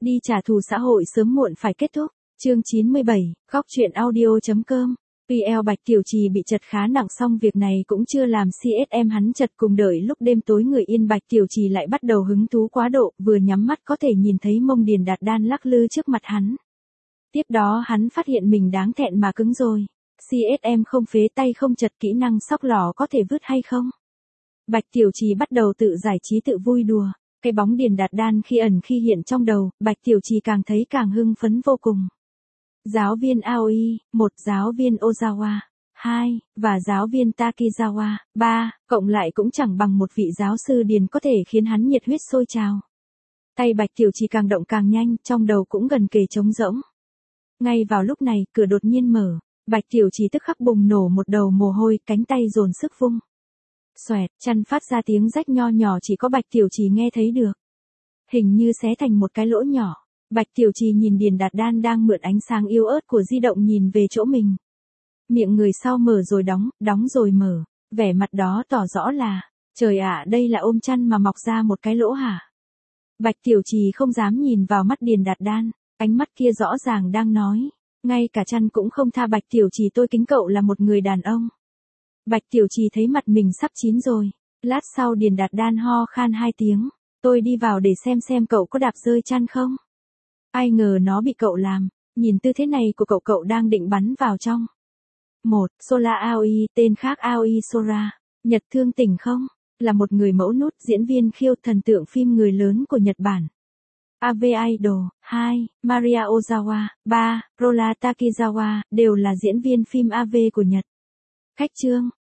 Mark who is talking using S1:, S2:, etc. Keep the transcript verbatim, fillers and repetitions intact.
S1: Đi trả thù xã hội sớm muộn phải kết thúc. Chương chín mươi bảy, góc truyện audio.com. pê lờ Bạch Tiểu Trì bị chật khá nặng, xong việc này cũng chưa làm xê ét em hắn chật, cùng đợi lúc đêm tối người yên, Bạch Tiểu Trì lại bắt đầu hứng thú quá độ, vừa nhắm mắt có thể nhìn thấy mông Điền Đạt Đan lắc lư trước mặt hắn. Tiếp đó hắn phát hiện mình đáng thẹn mà cứng rồi. xê ét em không phế tay không chật, kỹ năng sóc lò có thể vứt hay không? Bạch Tiểu Trì bắt đầu tự giải trí tự vui đùa. Cái bóng Điền Đạt Đan khi ẩn khi hiện trong đầu, Bạch Tiểu Trì càng thấy càng hưng phấn vô cùng. Giáo viên Aoi, một, giáo viên Ozawa, hai, và giáo viên Takizawa, ba, cộng lại cũng chẳng bằng một vị giáo sư Điền có thể khiến hắn nhiệt huyết sôi trào. Tay Bạch Tiểu Trì càng động càng nhanh, trong đầu cũng gần kề trống rỗng. Ngay vào lúc này, cửa đột nhiên mở, Bạch Tiểu Trì tức khắc bùng nổ một đầu mồ hôi, cánh tay dồn sức vung. Xoẹt, chăn phát ra tiếng rách nho nhỏ, chỉ có Bạch Tiểu Trì nghe thấy được. Hình như xé thành một cái lỗ nhỏ. Bạch Tiểu Trì nhìn Điền Đạt Đan đang mượn ánh sáng yếu ớt của di động nhìn về chỗ mình. Miệng người sau mở rồi đóng, đóng rồi mở. Vẻ mặt đó tỏ rõ là, trời ạ, đây là ôm chăn mà mọc ra một cái lỗ hả? Bạch Tiểu Trì không dám nhìn vào mắt Điền Đạt Đan, ánh mắt kia rõ ràng đang nói, ngay cả chăn cũng không tha. Bạch Tiểu Trì, tôi kính cậu là một người đàn ông. Bạch Tiểu Trì thấy mặt mình sắp chín rồi. Lát sau Điền Đạt Đan ho khan hai tiếng, tôi đi vào để xem xem cậu có đạp rơi chăn không. Ai ngờ nó bị cậu làm, nhìn tư thế này của cậu, cậu đang định bắn vào trong. Một, Sora Aoi, tên khác Aoi Sora. Nhật thương tỉnh không? Là một người mẫu nút, diễn viên khiêu, thần tượng phim người lớn của Nhật Bản. a vê Idol. Hai, Maria Ozawa. Ba, Rola Takizawa, đều là diễn viên phim a vê của Nhật. Khách chương.